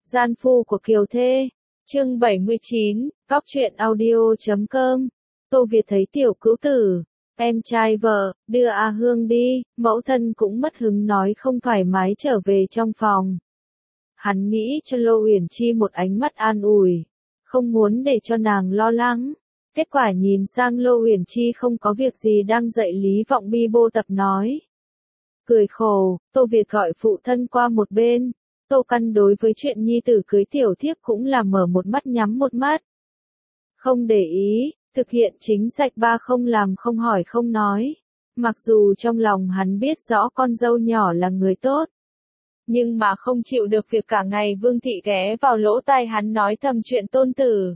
Gian phu của Kiều Thê, chương 79, Cóc truyện audio.com. Tô Việt thấy tiểu cữu tử, em trai vợ, đưa A Hương đi, mẫu thân cũng mất hứng nói không thoải mái trở về trong phòng. Hắn nghĩ cho Lô Uyển Chi một ánh mắt an ủi, không muốn để cho nàng lo lắng. Kết quả nhìn sang Lô Uyển Chi không có việc gì đang dạy Lý Vọng Bi bô tập nói. Cười khổ, Tô Việt gọi phụ thân qua một bên. Tô Căn đối với chuyện nhi tử cưới tiểu thiếp cũng là mở một mắt nhắm một mắt. Không để ý, thực hiện chính sách ba không làm không hỏi không nói. Mặc dù trong lòng hắn biết rõ con dâu nhỏ là người tốt. Nhưng mà không chịu được việc cả ngày Vương Thị ghé vào lỗ tai hắn nói thầm chuyện tôn tử.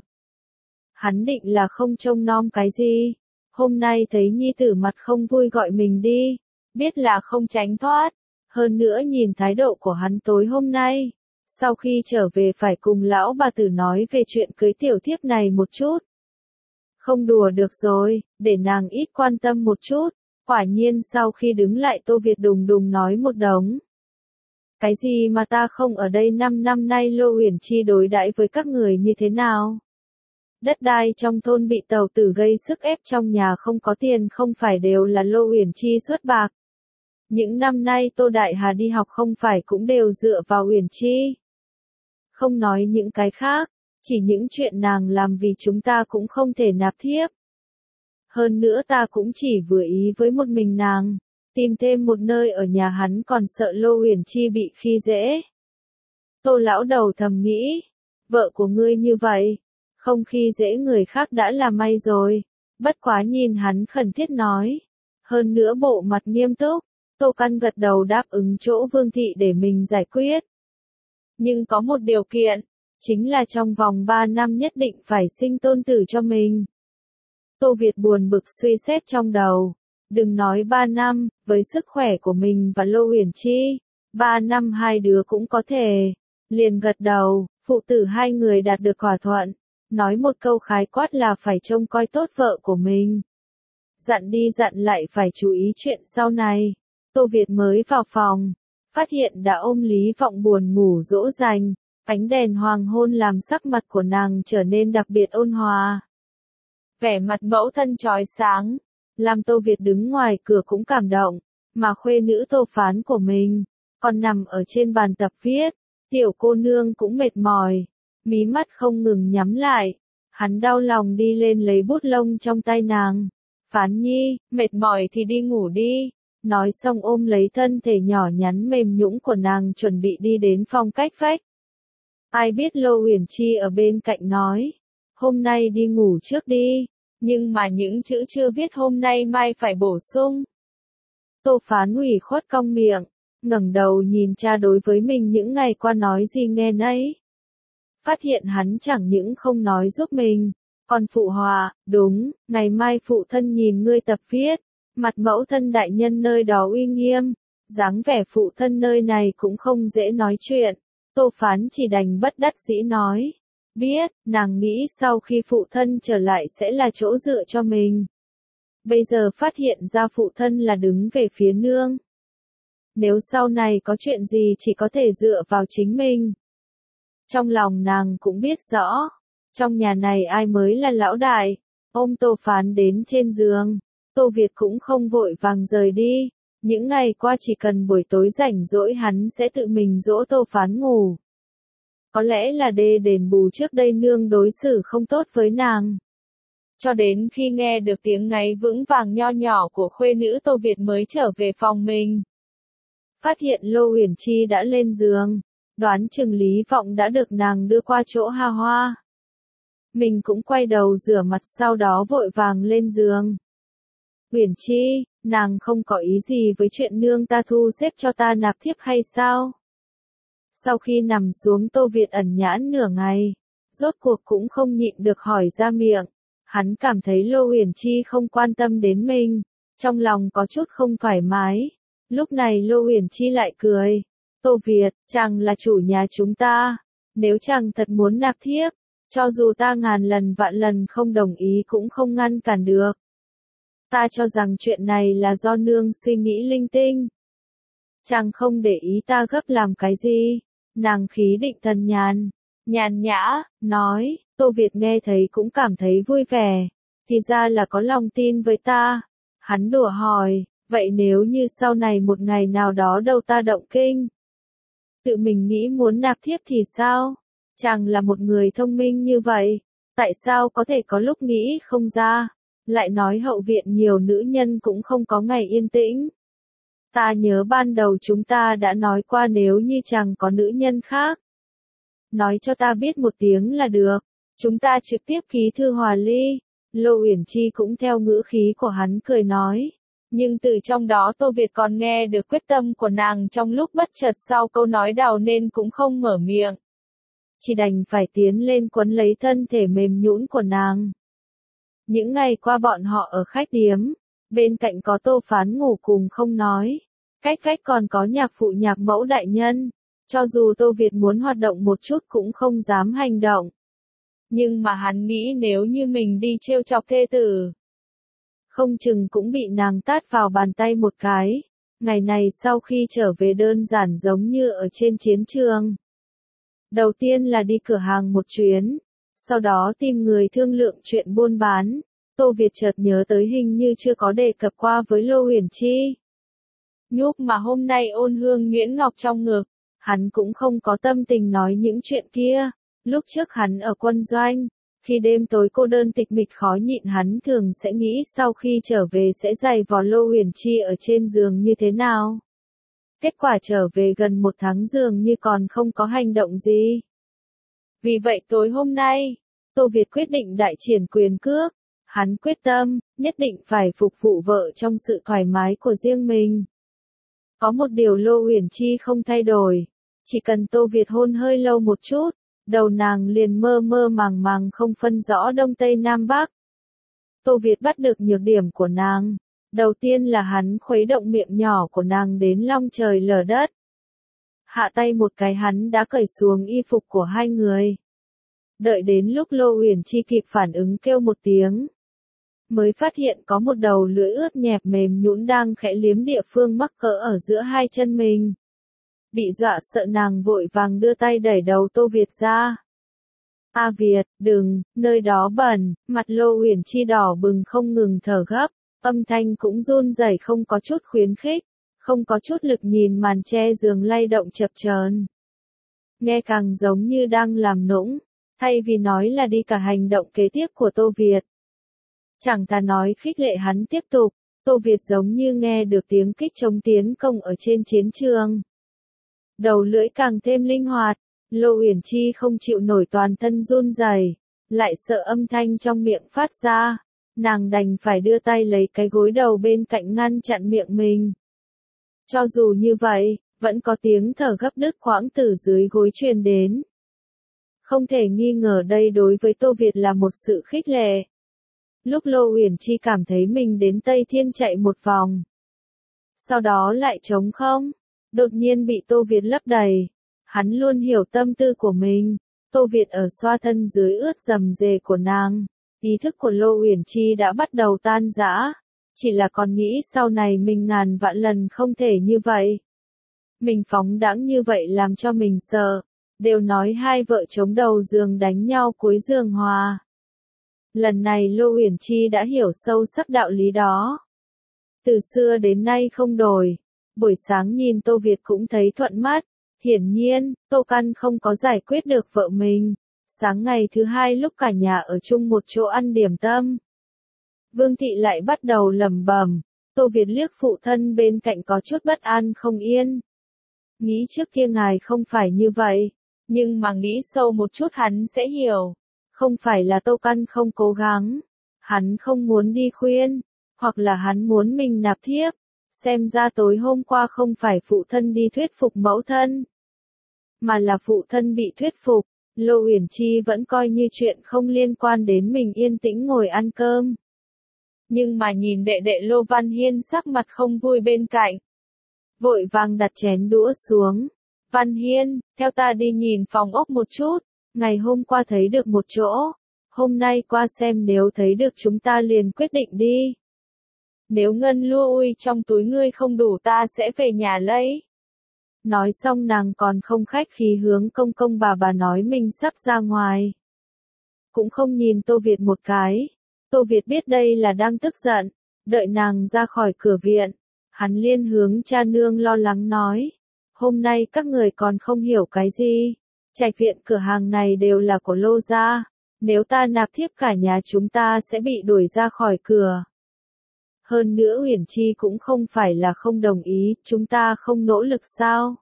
Hắn định là không trông nom cái gì. Hôm nay thấy nhi tử mặt không vui gọi mình đi. Biết là không tránh thoát. Hơn nữa nhìn thái độ của hắn tối hôm nay. Sau khi trở về phải cùng lão bà tử nói về chuyện cưới tiểu thiếp này một chút. Không đùa được rồi, để nàng ít quan tâm một chút. Quả nhiên sau khi đứng lại Tô Việt đùng đùng nói một đống. Cái gì mà ta không ở đây 5 năm nay Lô Uyển Chi đối đãi với các người như thế nào? Đất đai trong thôn bị tàu tử gây sức ép trong nhà không có tiền không phải đều là Lô Uyển Chi xuất bạc. Những năm nay Tô Đại Hà đi học không phải cũng đều dựa vào Uyển Chi. Không nói những cái khác, chỉ những chuyện nàng làm vì chúng ta cũng không thể nạp thiếp. Hơn nữa ta cũng chỉ vừa ý với một mình nàng, tìm thêm một nơi ở nhà hắn còn sợ Lô Uyển Chi bị khi dễ. Tô lão đầu thầm nghĩ, vợ của ngươi như vậy, không khi dễ người khác đã là may rồi, bất quá nhìn hắn khẩn thiết nói. Hơn nữa bộ mặt nghiêm túc. Tô Căn gật đầu đáp ứng chỗ Vương Thị để mình giải quyết. Nhưng có một điều kiện, chính là trong vòng 3 năm nhất định phải sinh tôn tử cho mình. Tô Việt buồn bực suy xét trong đầu. Đừng nói 3 năm, với sức khỏe của mình và Lô Uyển Chi, 3 năm hai đứa cũng có thể. Liền gật đầu, phụ tử hai người đạt được thỏa thuận. Nói một câu khái quát là phải trông coi tốt vợ của mình. Dặn đi dặn lại phải chú ý chuyện sau này. Tô Việt mới vào phòng, phát hiện đã ôm Lý Vọng buồn ngủ dỗ dành, ánh đèn hoàng hôn làm sắc mặt của nàng trở nên đặc biệt ôn hòa. Vẻ mặt mẫu thân chói sáng, làm Tô Việt đứng ngoài cửa cũng cảm động, mà khuê nữ Tô Phán của mình, còn nằm ở trên bàn tập viết, tiểu cô nương cũng mệt mỏi, mí mắt không ngừng nhắm lại, hắn đau lòng đi lên lấy bút lông trong tay nàng. Phán nhi, mệt mỏi thì đi ngủ đi. Nói xong ôm lấy thân thể nhỏ nhắn mềm nhũn của nàng chuẩn bị đi đến phòng cách vách. Ai biết Lô Uyển Chi ở bên cạnh nói, hôm nay đi ngủ trước đi, nhưng mà những chữ chưa viết hôm nay mai phải bổ sung. Tô Phán ủy khuất cong miệng, ngẩng đầu nhìn cha đối với mình những ngày qua nói gì nghe nấy. Phát hiện hắn chẳng những không nói giúp mình, còn phụ họa, đúng, ngày mai phụ thân nhìn ngươi tập viết. Mặt mẫu thân đại nhân nơi đó uy nghiêm, dáng vẻ phụ thân nơi này cũng không dễ nói chuyện. Tô Phán chỉ đành bất đắc dĩ nói. Biết, nàng nghĩ sau khi phụ thân trở lại sẽ là chỗ dựa cho mình. Bây giờ phát hiện ra phụ thân là đứng về phía nương. Nếu sau này có chuyện gì chỉ có thể dựa vào chính mình. Trong lòng nàng cũng biết rõ, trong nhà này ai mới là lão đại. Ôm Tô Phán đến trên giường. Tô Việt cũng không vội vàng rời đi, những ngày qua chỉ cần buổi tối rảnh rỗi hắn sẽ tự mình dỗ Tô Phán ngủ. Có lẽ là đền bù trước đây nương đối xử không tốt với nàng. Cho đến khi nghe được tiếng ngáy vững vàng nho nhỏ của khuê nữ Tô Việt mới trở về phòng mình. Phát hiện Lô Uyển Chi đã lên giường, đoán chừng Lý Vọng đã được nàng đưa qua chỗ Ha Hoa. Mình cũng quay đầu rửa mặt sau đó vội vàng lên giường. Uyển Chi, nàng không có ý gì với chuyện nương ta thu xếp cho ta nạp thiếp hay sao? Sau khi nằm xuống Tô Việt ẩn nhãn nửa ngày, rốt cuộc cũng không nhịn được hỏi ra miệng. Hắn cảm thấy Lô Uyển Chi không quan tâm đến mình, trong lòng có chút không thoải mái. Lúc này Lô Uyển Chi lại cười. Tô Việt, chàng là chủ nhà chúng ta. Nếu chàng thật muốn nạp thiếp, cho dù ta ngàn lần vạn lần không đồng ý cũng không ngăn cản được. Ta cho rằng chuyện này là do nương suy nghĩ linh tinh. Chàng không để ý ta gấp làm cái gì. Nàng khí định thần nhàn, nhàn nhã, nói, Tô Việt nghe thấy cũng cảm thấy vui vẻ, thì ra là có lòng tin với ta. Hắn đùa hỏi, vậy nếu như sau này một ngày nào đó đầu ta động kinh, tự mình nghĩ muốn nạp thiếp thì sao? Chàng là một người thông minh như vậy, tại sao có thể có lúc nghĩ không ra, lại nói hậu viện nhiều nữ nhân cũng không có ngày yên tĩnh. Ta nhớ ban đầu chúng ta đã nói qua nếu như chàng có nữ nhân khác, nói cho ta biết một tiếng là được, chúng ta trực tiếp ký thư hòa ly. Lô Uyển Chi cũng theo ngữ khí của hắn cười nói. Nhưng từ trong đó Tô Việt còn nghe được quyết tâm của nàng trong lúc bất chợt sau câu nói đầu nên cũng không mở miệng. Chỉ đành phải tiến lên quấn lấy thân thể mềm nhũn của nàng. Những ngày qua bọn họ ở khách điếm, bên cạnh có Tô Phán ngủ cùng không nói. Cách vách còn có nhạc phụ nhạc mẫu đại nhân. Cho dù Tô Việt muốn hoạt động một chút cũng không dám hành động. Nhưng mà hắn nghĩ nếu như mình đi trêu chọc thê tử, không chừng cũng bị nàng tát vào bàn tay một cái. Ngày này sau khi trở về đơn giản giống như ở trên chiến trường. Đầu tiên là đi cửa hàng một chuyến, sau đó tìm người thương lượng chuyện buôn bán. Tô Việt chợt nhớ tới hình như chưa có đề cập qua với Lô Uyển Chi. Nhúc mà hôm nay ôn hương nhuyễn ngọc trong ngực, hắn cũng không có tâm tình nói những chuyện kia. Lúc trước hắn ở quân doanh, khi đêm tối cô đơn tịch mịch khó nhịn hắn thường sẽ nghĩ sau khi trở về sẽ giày vò Lô Uyển Chi ở trên giường như thế nào. Kết quả trở về gần một tháng dường như còn không có hành động gì. Vì vậy tối hôm nay, Tô Việt quyết định đại triển quyền cước. Hắn quyết tâm, nhất định phải phục vụ vợ trong sự thoải mái của riêng mình. Có một điều Lô Uyển Chi không thay đổi. Chỉ cần Tô Việt hôn hơi lâu một chút, đầu nàng liền mơ mơ màng màng không phân rõ đông tây nam bắc. Tô Việt bắt được nhược điểm của nàng. Đầu tiên là hắn khuấy động miệng nhỏ của nàng đến long trời lở đất. Hạ tay một cái hắn đã cởi xuống y phục của hai người. Đợi đến lúc Lô Uyển Chi kịp phản ứng kêu một tiếng, mới phát hiện có một đầu lưỡi ướt nhẹp mềm nhũn đang khẽ liếm địa phương mắc cỡ ở giữa hai chân mình. Bị dọa sợ nàng vội vàng đưa tay đẩy đầu Tô Việt ra. A Việt, đừng, nơi đó bẩn. Mặt Lô Uyển Chi đỏ bừng không ngừng thở gấp, âm thanh cũng run rẩy không có chút khuyến khích, không có chút lực nhìn màn che giường lay động chập chờn. Nghe càng giống như đang làm nũng, thay vì nói là đi cả hành động kế tiếp của Tô Việt. Chẳng thà nói khích lệ hắn tiếp tục, Tô Việt giống như nghe được tiếng kích chống tiến công ở trên chiến trường. Đầu lưỡi càng thêm linh hoạt, Lô Uyển Chi không chịu nổi toàn thân run rẩy, lại sợ âm thanh trong miệng phát ra, nàng đành phải đưa tay lấy cái gối đầu bên cạnh ngăn chặn miệng mình. Cho dù như vậy, vẫn có tiếng thở gấp đứt quãng từ dưới gối truyền đến. Không thể nghi ngờ đây đối với Tô Việt là một sự khích lệ. Lúc Lô Uyển Chi cảm thấy mình đến Tây Thiên chạy một vòng, sau đó lại trống không, đột nhiên bị Tô Việt lấp đầy. Hắn luôn hiểu tâm tư của mình. Tô Việt ở xoa thân dưới ướt rầm rề của nàng. Ý thức của Lô Uyển Chi đã bắt đầu tan rã. Chỉ là còn nghĩ sau này mình ngàn vạn lần không thể như vậy. Mình phóng đãng như vậy làm cho mình sợ. Đều nói hai vợ chống đầu giường đánh nhau cuối giường hòa. Lần này Lô Uyển Chi đã hiểu sâu sắc đạo lý đó. Từ xưa đến nay không đổi. Buổi sáng nhìn Tô Việt cũng thấy thuận mắt. Hiển nhiên, Tô Căn không có giải quyết được vợ mình. Sáng ngày thứ hai lúc cả nhà ở chung một chỗ ăn điểm tâm, Vương Thị lại bắt đầu lẩm bẩm. Tô Việt liếc phụ thân bên cạnh có chút bất an không yên. Nghĩ trước kia ngài không phải như vậy, nhưng mà nghĩ sâu một chút hắn sẽ hiểu. Không phải là Tô Căn không cố gắng, hắn không muốn đi khuyên, hoặc là hắn muốn mình nạp thiếp. Xem ra tối hôm qua không phải phụ thân đi thuyết phục mẫu thân, mà là phụ thân bị thuyết phục. Lô Uyển Chi vẫn coi như chuyện không liên quan đến mình yên tĩnh ngồi ăn cơm. Nhưng mà nhìn đệ đệ Lô Văn Hiên sắc mặt không vui bên cạnh, vội vàng đặt chén đũa xuống. Văn Hiên, theo ta đi nhìn phòng ốc một chút, ngày hôm qua thấy được một chỗ, hôm nay qua xem nếu thấy được chúng ta liền quyết định đi. Nếu ngân lui trong túi ngươi không đủ ta sẽ về nhà lấy. Nói xong nàng còn không khách khí hướng công công bà nói mình sắp ra ngoài. Cũng không nhìn Tô Việt một cái. Tô Việt biết đây là đang tức giận, đợi nàng ra khỏi cửa viện. Hắn liên hướng cha nương lo lắng nói. Hôm nay các người còn không hiểu cái gì. Trạch viện cửa hàng này đều là của Lô gia. Nếu ta nạp thiếp cả nhà chúng ta sẽ bị đuổi ra khỏi cửa. Hơn nữa Uyển Chi cũng không phải là không đồng ý, chúng ta không nỗ lực sao?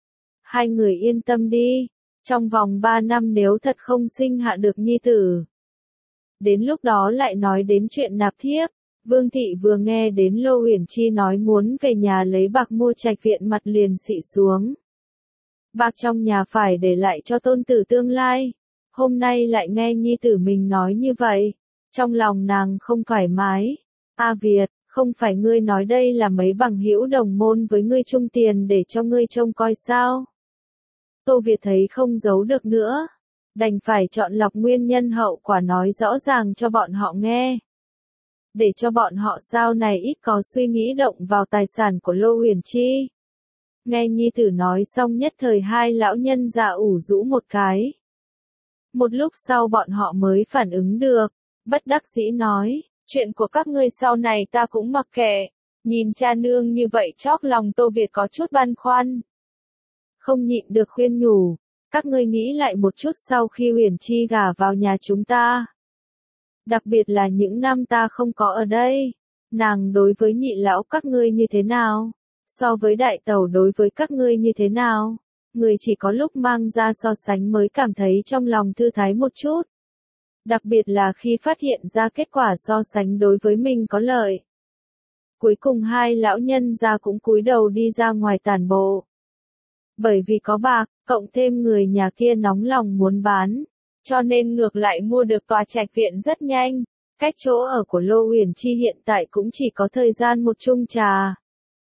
Hai người yên tâm đi, trong vòng 3 năm nếu thật không sinh hạ được nhi tử. Đến lúc đó lại nói đến chuyện nạp thiếp, Vương Thị vừa nghe đến Lô Uyển Chi nói muốn về nhà lấy bạc mua trạch viện mặt liền xị xuống. Bạc trong nhà phải để lại cho tôn tử tương lai, hôm nay lại nghe nhi tử mình nói như vậy, trong lòng nàng không thoải mái. A Việt, không phải ngươi nói đây là mấy bằng hữu đồng môn với ngươi chung tiền để cho ngươi trông coi sao? Tô Việt thấy không giấu được nữa, đành phải chọn lọc nguyên nhân hậu quả nói rõ ràng cho bọn họ nghe. Để cho bọn họ sau này ít có suy nghĩ động vào tài sản của Lô Uyển Chi. Nghe nhi tử nói xong nhất thời hai lão nhân già ủ rũ một cái. Một lúc sau bọn họ mới phản ứng được, bất đắc dĩ nói, chuyện của các ngươi sau này ta cũng mặc kệ. Nhìn cha nương như vậy chóp lòng Tô Việt có chút băn khoăn. Không nhịn được khuyên nhủ, các ngươi nghĩ lại một chút sau khi Uyển Chi gả vào nhà chúng ta. Đặc biệt là những năm ta không có ở đây, nàng đối với nhị lão các ngươi như thế nào? So với đại tẩu đối với các ngươi như thế nào? Người chỉ có lúc mang ra so sánh mới cảm thấy trong lòng thư thái một chút. Đặc biệt là khi phát hiện ra kết quả so sánh đối với mình có lợi. Cuối cùng hai lão nhân gia cũng cúi đầu đi ra ngoài tản bộ. Bởi vì có bạc, cộng thêm người nhà kia nóng lòng muốn bán, cho nên ngược lại mua được tòa trạch viện rất nhanh. Cách chỗ ở của Lô Uyển Chi hiện tại cũng chỉ có thời gian một chung trà.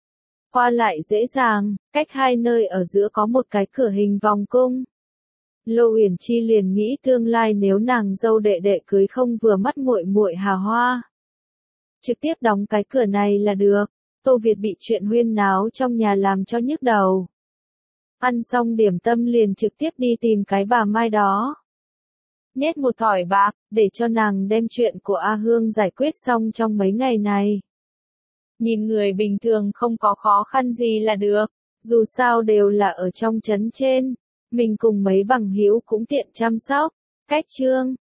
Qua lại dễ dàng, cách hai nơi ở giữa có một cái cửa hình vòng cung. Lô Uyển Chi liền nghĩ tương lai nếu nàng dâu đệ đệ cưới không vừa mắt muội muội Hà Hoa, trực tiếp đóng cái cửa này là được. Tô Việt bị chuyện huyên náo trong nhà làm cho nhức đầu. Ăn xong điểm tâm liền trực tiếp đi tìm cái bà Mai đó. Nhét một thỏi bạc, để cho nàng đem chuyện của A Hương giải quyết xong trong mấy ngày này. Nhìn người bình thường không có khó khăn gì là được, dù sao đều là ở trong trấn trên, mình cùng mấy bằng hữu cũng tiện chăm sóc. Cách chương